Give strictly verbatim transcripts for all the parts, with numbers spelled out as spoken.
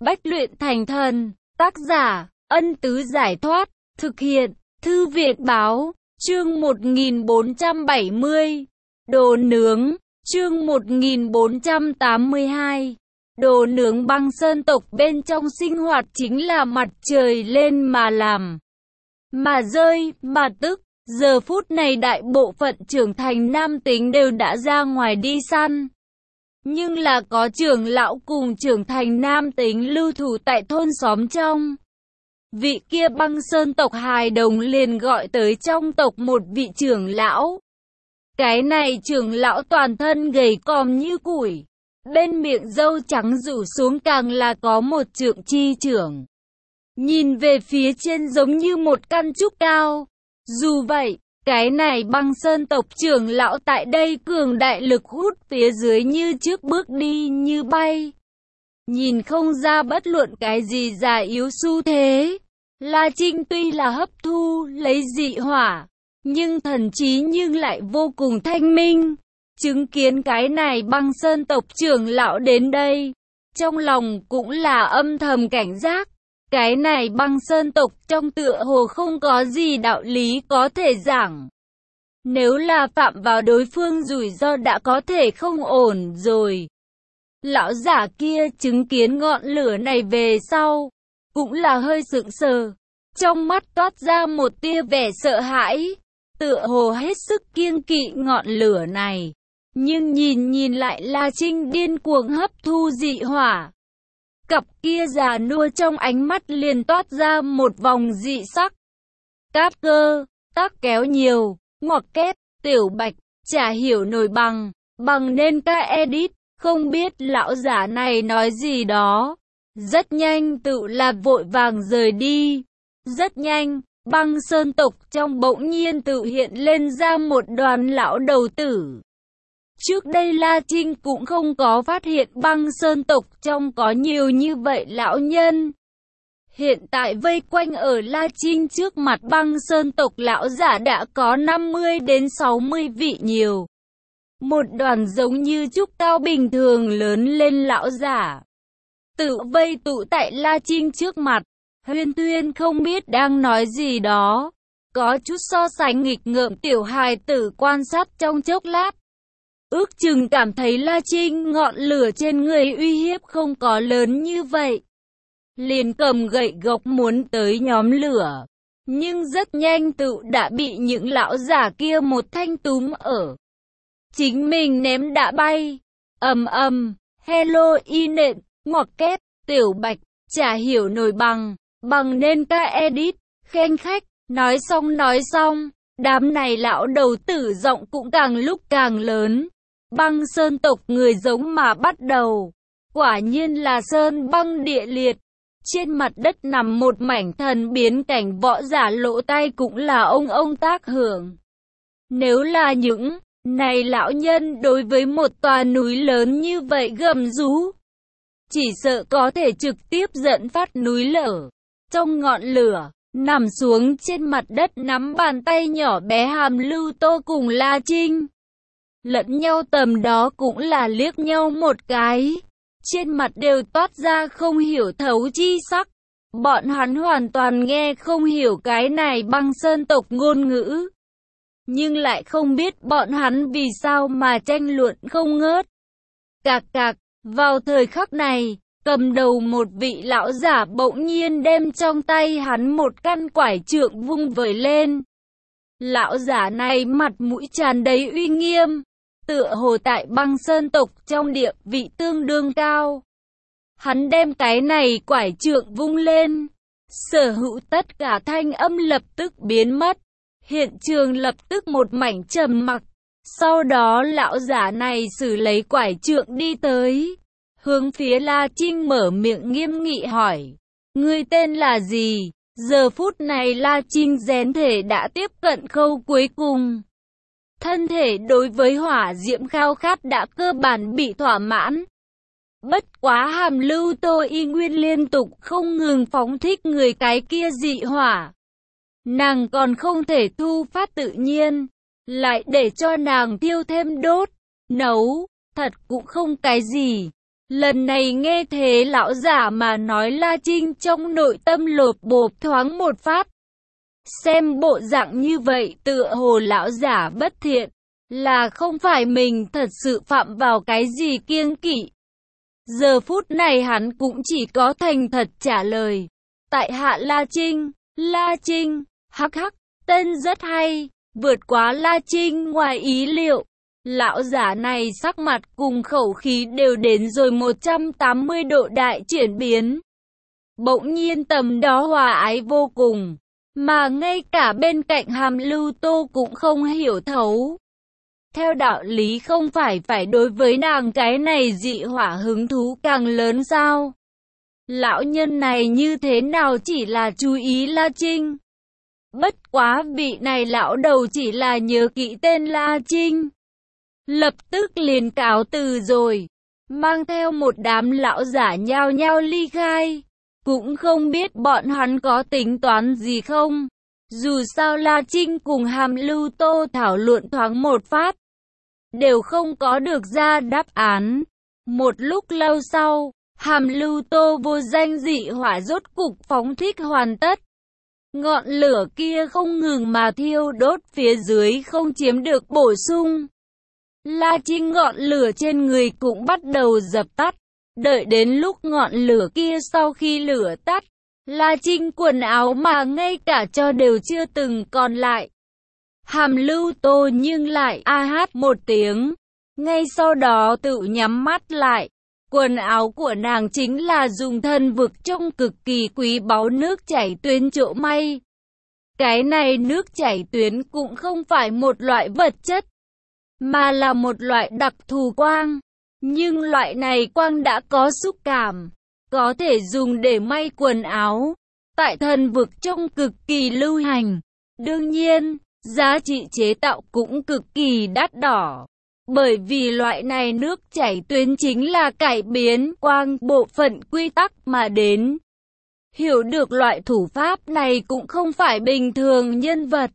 Bách luyện thành thần. Tác giả, Ân Tứ Giải Thoát. Thực hiện, Thư viện Báo. Chương một nghìn bốn trăm bảy mươi. Đồ nướng. Chương một nghìn bốn trăm tám mươi hai. Đồ nướng. Băng sơn tộc bên trong sinh hoạt chính là mặt trời lên mà làm, mà rơi, mà tức. Giờ phút này đại bộ phận trưởng thành nam tính đều đã ra ngoài đi săn. Nhưng là có trưởng lão cùng trưởng thành nam tính lưu thủ tại thôn xóm trong. Vị kia băng sơn tộc hài đồng liền gọi tới trong tộc một vị trưởng lão. Cái này trưởng lão toàn thân gầy còm như củi, bên miệng râu trắng rủ xuống càng là có một trượng chi trưởng. Nhìn về phía trên giống như một căn trúc cao. Dù vậy, cái này băng sơn tộc trưởng lão tại đây cường đại lực hút phía dưới như trước bước đi như bay. Nhìn không ra bất luận cái gì già yếu xu thế. La Trinh tuy là hấp thu, lấy dị hỏa, nhưng thần trí nhưng lại vô cùng thanh minh. Chứng kiến cái này băng sơn tộc trưởng lão đến đây, trong lòng cũng là âm thầm cảnh giác. Cái này băng sơn tộc trong tựa hồ không có gì đạo lý có thể giảng. Nếu là phạm vào đối phương rủi ro đã có thể không ổn rồi. Lão giả kia chứng kiến ngọn lửa này về sau, cũng là hơi sững sờ. Trong mắt toát ra một tia vẻ sợ hãi, tựa hồ hết sức kiêng kỵ ngọn lửa này. Nhưng nhìn nhìn lại La Trinh điên cuồng hấp thu dị hỏa. Cặp kia già nua trong ánh mắt liền toát ra một vòng dị sắc. Cáp cơ, tác kéo nhiều, ngoặc kép, tiểu bạch, chả hiểu nổi bằng, bằng nên ca edit, không biết lão giả này nói gì đó. Rất nhanh tự là vội vàng rời đi. Rất nhanh, băng sơn tộc trong bỗng nhiên tự hiện lên ra một đoàn lão đầu tử. Trước đây La Trinh cũng không có phát hiện băng sơn tộc trong có nhiều như vậy lão nhân. Hiện tại vây quanh ở La Trinh trước mặt băng sơn tộc lão giả đã có năm mươi đến sáu mươi vị nhiều. Một đoàn giống như trúc cao bình thường lớn lên lão giả. Tự vây tụ tại La Trinh trước mặt, huyên thuyên không biết đang nói gì đó. Có chút so sánh nghịch ngợm tiểu hài tử quan sát trong chốc lát. Ước chừng cảm thấy La Trinh ngọn lửa trên người uy hiếp không có lớn như vậy. Liền cầm gậy gộc muốn tới nhóm lửa. Nhưng rất nhanh tự đã bị những lão giả kia một thanh túm ở. Chính mình ném đã bay. Ầm ầm, hello y nện, ngoặc kép, tiểu bạch, chả hiểu nổi bằng, bằng nên ca edit, khen khách, nói xong nói xong. Đám này lão đầu tử giọng cũng càng lúc càng lớn. Băng sơn tộc người giống mà bắt đầu. Quả nhiên là sơn băng địa liệt. Trên mặt đất nằm một mảnh thần biến cảnh, võ giả lỗ tai cũng là ông ông tác hưởng. Nếu là những này lão nhân đối với một tòa núi lớn như vậy gầm rú, chỉ sợ có thể trực tiếp dẫn phát núi lở. Trong ngọn lửa, nằm xuống trên mặt đất nắm bàn tay nhỏ bé Hàm Lưu Tô cùng La Trinh. Lẫn nhau tầm đó cũng là liếc nhau một cái. Trên mặt đều toát ra không hiểu thấu chi sắc. Bọn hắn hoàn toàn nghe không hiểu cái này băng sơn tộc ngôn ngữ. Nhưng lại không biết bọn hắn vì sao mà tranh luận không ngớt. Cạc cạc, vào thời khắc này, cầm đầu một vị lão giả bỗng nhiên đem trong tay hắn một căn quải trượng vung vẩy lên. Lão giả này mặt mũi tràn đầy uy nghiêm. Tựa hồ tại băng sơn tộc trong địa vị tương đương cao. Hắn đem cái này quải trượng vung lên. Sở hữu tất cả thanh âm lập tức biến mất. Hiện trường lập tức một mảnh trầm mặc. Sau đó lão giả này xử lấy quải trượng đi tới. Hướng phía La Trinh mở miệng nghiêm nghị hỏi. Ngươi tên là gì? Giờ phút này La Trinh rèn thể đã tiếp cận khâu cuối cùng. Thân thể đối với hỏa diễm khao khát đã cơ bản bị thỏa mãn. Bất quá Hàm Lưu Tô y nguyên liên tục không ngừng phóng thích người cái kia dị hỏa. Nàng còn không thể thu phát tự nhiên, lại để cho nàng thiêu thêm đốt, nấu, thật cũng không cái gì. Lần này nghe thế lão giả mà nói, La Trinh trong nội tâm lột bột thoáng một phát. Xem bộ dạng như vậy tựa hồ lão giả bất thiện, là không phải mình thật sự phạm vào cái gì kiêng kỵ. Giờ phút này hắn cũng chỉ có thành thật trả lời. Tại hạ La Trinh, La Trinh, hắc hắc, tên rất hay, vượt quá La Trinh ngoài ý liệu. Lão giả này sắc mặt cùng khẩu khí đều đến rồi một trăm tám mươi độ đại chuyển biến. Bỗng nhiên tầm đó hòa ái vô cùng, mà ngay cả bên cạnh Hàm Lưu Tô cũng không hiểu thấu. Theo đạo lý không phải phải đối với nàng cái này dị hỏa hứng thú càng lớn sao? Lão nhân này như thế nào chỉ là chú ý La Trinh? Bất quá vị này lão đầu chỉ là nhớ kỹ tên La Trinh, lập tức liền cáo từ rồi, mang theo một đám lão giả nhao nhao ly khai. Cũng không biết bọn hắn có tính toán gì không. Dù sao La Trinh cùng Hàm Lưu Tô thảo luận thoáng một phát, đều không có được ra đáp án. Một lúc lâu sau, Hàm Lưu Tô vô danh dị hỏa rốt cục phóng thích hoàn tất. Ngọn lửa kia không ngừng mà thiêu đốt phía dưới không chiếm được bổ sung. La Trinh ngọn lửa trên người cũng bắt đầu dập tắt. Đợi đến lúc ngọn lửa kia sau khi lửa tắt, La Trinh quần áo mà ngay cả cho đều chưa từng còn lại. Hàm Lưu Tô nhưng lại a hát một tiếng, ngay sau đó tự nhắm mắt lại. Quần áo của nàng chính là dùng thân vực trong cực kỳ quý báu nước chảy tuyến chỗ may. Cái này nước chảy tuyến cũng không phải một loại vật chất, mà là một loại đặc thù quang. Nhưng loại này quang đã có xúc cảm, có thể dùng để may quần áo. Tại thần vực trong cực kỳ lưu hành. Đương nhiên, giá trị chế tạo cũng cực kỳ đắt đỏ. Bởi vì loại này nước chảy tuyến chính là cải biến quang bộ phận quy tắc mà đến. Hiểu được loại thủ pháp này cũng không phải bình thường nhân vật.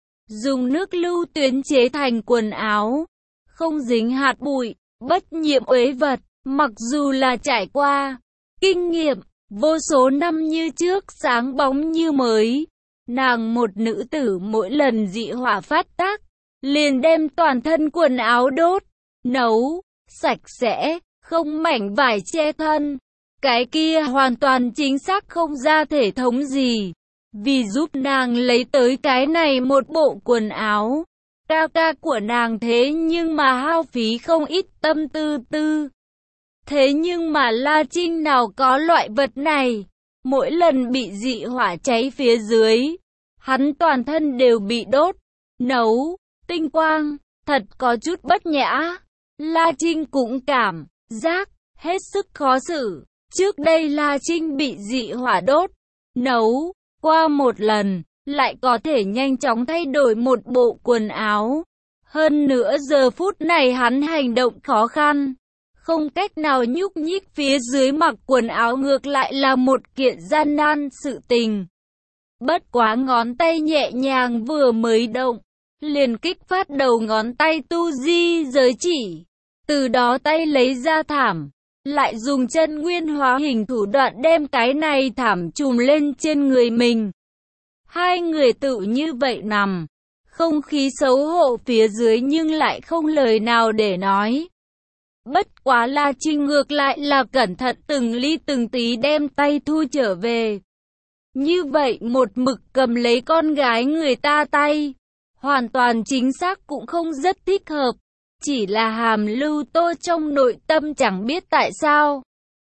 Dùng nước lưu tuyến chế thành quần áo, không dính hạt bụi, bất nhiễm uế vật, mặc dù là trải qua kinh nghiệm vô số năm như trước sáng bóng như mới. Nàng một nữ tử mỗi lần dị hỏa phát tác, liền đem toàn thân quần áo đốt, nấu, sạch sẽ, không mảnh vải che thân. Cái kia hoàn toàn chính xác không ra thể thống gì. Vì giúp nàng lấy tới cái này một bộ quần áo, ca ca của nàng thế nhưng mà hao phí không ít tâm tư tư. Thế nhưng mà La Trinh nào có loại vật này. Mỗi lần bị dị hỏa cháy phía dưới, hắn toàn thân đều bị đốt, nấu, tinh quang, thật có chút bất nhã. La Trinh cũng cảm giác hết sức khó xử. Trước đây La Trinh bị dị hỏa đốt, nấu qua một lần, lại có thể nhanh chóng thay đổi một bộ quần áo. Hơn nữa giờ phút này hắn hành động khó khăn, không cách nào nhúc nhích phía dưới mặc quần áo, ngược lại là một kiện gian nan sự tình. Bất quá ngón tay nhẹ nhàng vừa mới động, liền kích phát đầu ngón tay tu di giới chỉ. Từ đó tay lấy ra thảm, lại dùng chân nguyên hóa hình thủ đoạn đem cái này thảm trùm lên trên người mình. Hai người tự như vậy nằm, không khí xấu hổ phía dưới nhưng lại không lời nào để nói. Bất quá La Trinh ngược lại là cẩn thận từng ly từng tí đem tay thu trở về. Như vậy một mực cầm lấy con gái người ta tay, hoàn toàn chính xác cũng không rất thích hợp. Chỉ là Hàm Lưu Tô trong nội tâm chẳng biết tại sao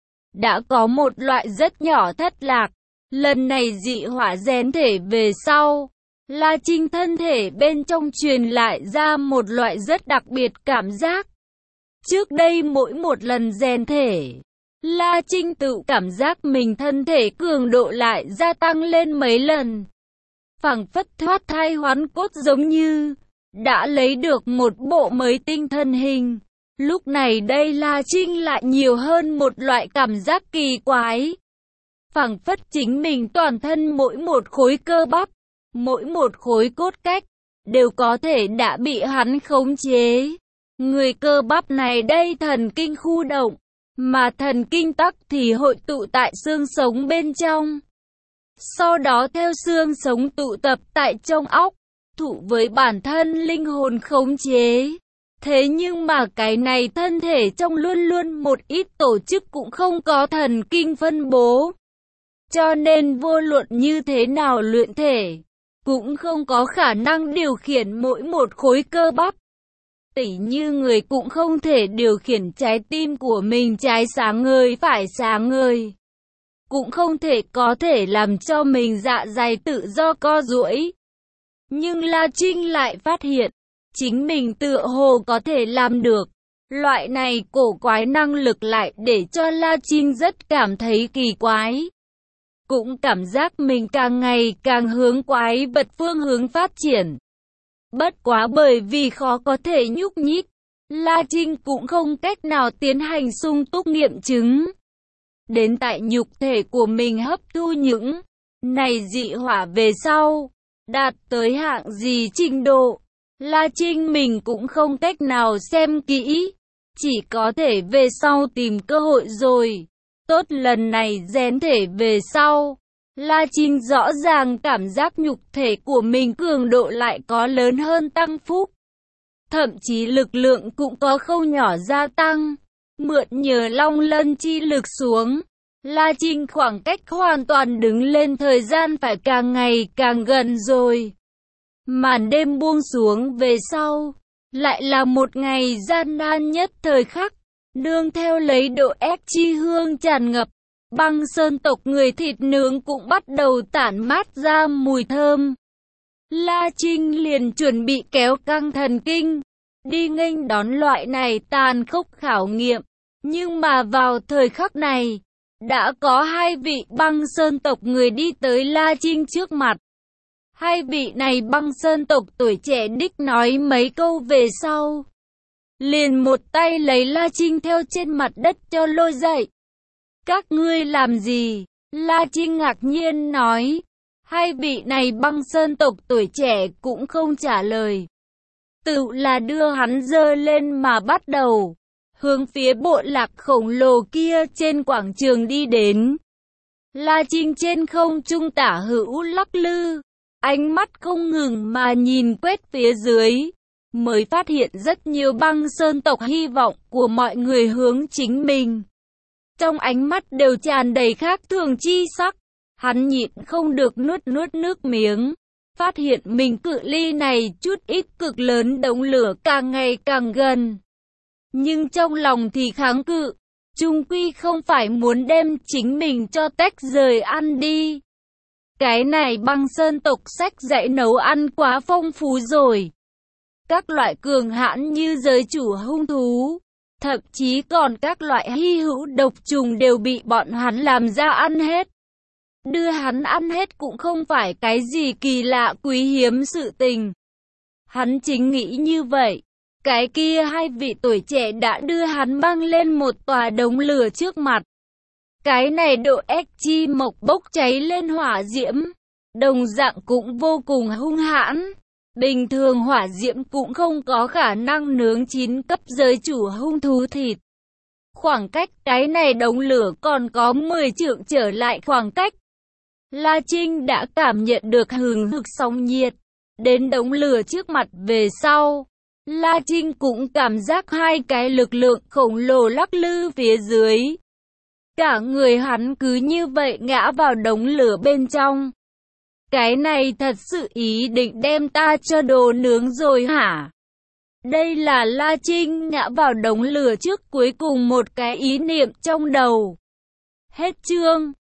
đã có một loại rất nhỏ thất lạc. Lần này dị hỏa rèn thể về sau, La Trinh thân thể bên trong truyền lại ra một loại rất đặc biệt cảm giác. Trước đây mỗi một lần rèn thể, La Trinh tự cảm giác mình thân thể cường độ lại gia tăng lên mấy lần. Phảng phất thoát thai hoán cốt, giống như đã lấy được một bộ mới tinh thân hình. Lúc này đây La Trinh lại nhiều hơn một loại cảm giác kỳ quái. Phảng phất chính mình toàn thân mỗi một khối cơ bắp, mỗi một khối cốt cách, đều có thể đã bị hắn khống chế. Người cơ bắp này đây thần kinh khu động, mà thần kinh tắc thì hội tụ tại xương sống bên trong. Sau đó theo xương sống tụ tập tại trong óc, thụ với bản thân linh hồn khống chế. Thế nhưng mà cái này thân thể trong luôn luôn một ít tổ chức cũng không có thần kinh phân bố. Cho nên vô luận như thế nào luyện thể, cũng không có khả năng điều khiển mỗi một khối cơ bắp. Tỉ như người cũng không thể điều khiển trái tim của mình trái sáng ngời phải sáng ngời. Cũng không thể có thể làm cho mình dạ dày tự do co duỗi. Nhưng La Trinh lại phát hiện, chính mình tựa hồ có thể làm được. Loại này cổ quái năng lực lại để cho La Trinh rất cảm thấy kỳ quái. Cũng cảm giác mình càng ngày càng hướng quái vật phương hướng phát triển. Bất quá bởi vì khó có thể nhúc nhích, La Trinh cũng không cách nào tiến hành sung túc nghiệm chứng. Đến tại nhục thể của mình hấp thu những này dị hỏa về sau, đạt tới hạng gì trình độ, La Trinh mình cũng không cách nào xem kỹ, chỉ có thể về sau tìm cơ hội rồi. Tốt, lần này rèn thể về sau, La Trinh rõ ràng cảm giác nhục thể của mình cường độ lại có lớn hơn tăng phúc. Thậm chí lực lượng cũng có không nhỏ gia tăng. Mượn nhờ long lân chi lực xuống, La Trinh khoảng cách hoàn toàn đứng lên thời gian phải càng ngày càng gần rồi. Màn đêm buông xuống về sau, lại là một ngày gian nan nhất thời khắc, nương theo lấy độ ép chi hương tràn ngập. Băng sơn tộc người thịt nướng cũng bắt đầu tản mát ra mùi thơm. La Trinh liền chuẩn bị kéo căng thần kinh, đi nghênh đón loại này tàn khốc khảo nghiệm. Nhưng mà vào thời khắc này, đã có hai vị băng sơn tộc người đi tới La Trinh trước mặt. Hai vị này băng sơn tộc tuổi trẻ đích nói mấy câu về sau, liền một tay lấy La Trinh theo trên mặt đất cho lôi dậy. Các ngươi làm gì? La Trinh ngạc nhiên nói. Hai vị này băng sơn tộc tuổi trẻ cũng không trả lời. Tự là đưa hắn dơ lên mà bắt đầu, hướng phía bộ lạc khổng lồ kia trên quảng trường đi đến. La Trinh trên không trung tả hữu lắc lư, ánh mắt không ngừng mà nhìn quét phía dưới, mới phát hiện rất nhiều băng sơn tộc hy vọng của mọi người hướng chính mình. Trong ánh mắt đều tràn đầy khác thường chi sắc, hắn nhịn không được nuốt nuốt nước miếng, phát hiện mình cự ly này chút ít cực lớn đống lửa càng ngày càng gần. Nhưng trong lòng thì kháng cự, chung quy không phải muốn đem chính mình cho tách rời ăn đi. Cái này băng sơn tộc sách dạy nấu ăn quá phong phú rồi. Các loại cường hãn như giới chủ hung thú, thậm chí còn các loại hy hữu độc trùng đều bị bọn hắn làm ra ăn hết. Đưa hắn ăn hết cũng không phải cái gì kỳ lạ quý hiếm sự tình. Hắn chính nghĩ như vậy. Cái kia hai vị tuổi trẻ đã đưa hắn băng lên một tòa đống lửa trước mặt. Cái này độ ếch chi mộc bốc cháy lên hỏa diễm, đồng dạng cũng vô cùng hung hãn. Bình thường hỏa diễm cũng không có khả năng nướng chín cấp giới chủ hung thú thịt. Khoảng cách cái này đống lửa còn có mười trượng trở lại khoảng cách. La Trinh đã cảm nhận được hừng hực sóng nhiệt. Đến đống lửa trước mặt về sau, La Trinh cũng cảm giác hai cái lực lượng khổng lồ lắc lư phía dưới. Cả người hắn cứ như vậy ngã vào đống lửa bên trong. Cái này thật sự ý định đem ta cho đồ nướng rồi hả? Đây là La Trinh ngã vào đống lửa trước cuối cùng một cái ý niệm trong đầu. Hết chương.